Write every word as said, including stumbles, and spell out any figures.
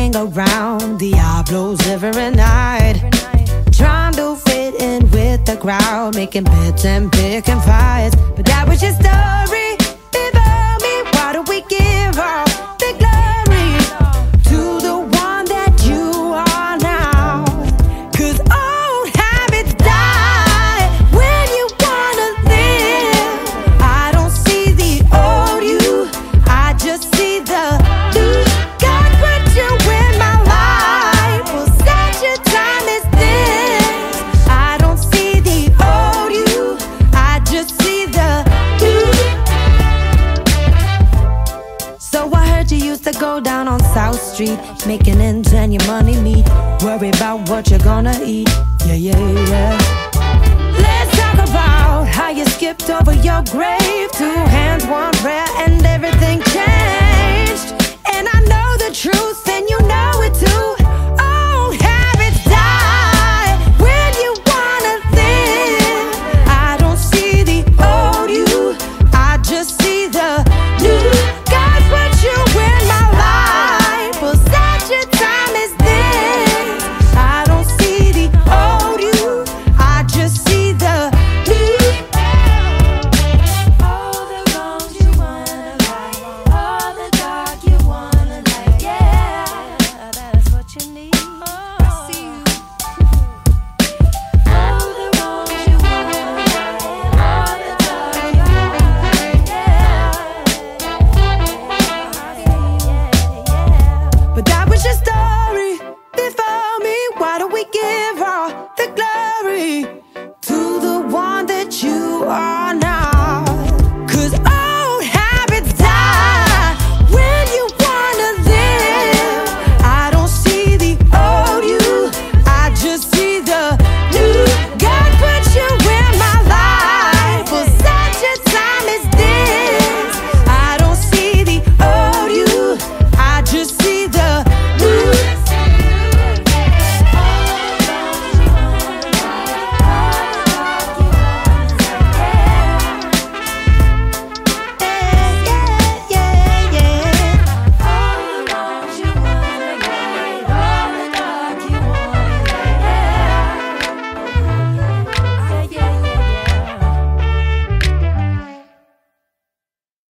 hang around Diablo's every night, trying to fit in with the crowd, making bets and picking fights. But that was your story. Before me, why do we give all the glory to the one that you are now? Cause old habits die when you wanna live. I don't see the old you, I just see the new. God put you in my life for such a time as this. I don't see the old you, I just see the new. So I heard you used to go down on South Street, making ends and your money meet, worry about what you're gonna eat. Yeah, yeah, yeah. Let's talk about how you skipped over your grave. Two hands, one prayer, and everything changed. And I know the truth, and you know it too. Old habits die when you wanna live. I don't see the old you, I just see the new. God put you in my life for such a time as this. I don't see the old you, I just see the new. All the wrongs you wanna right, all the dark you wanna light. Yeah, that's what you need. I see you. All the wrongs you wanna right, all the dark you wanna light. Yeah, but that was your story. Before me, why do we give all the glory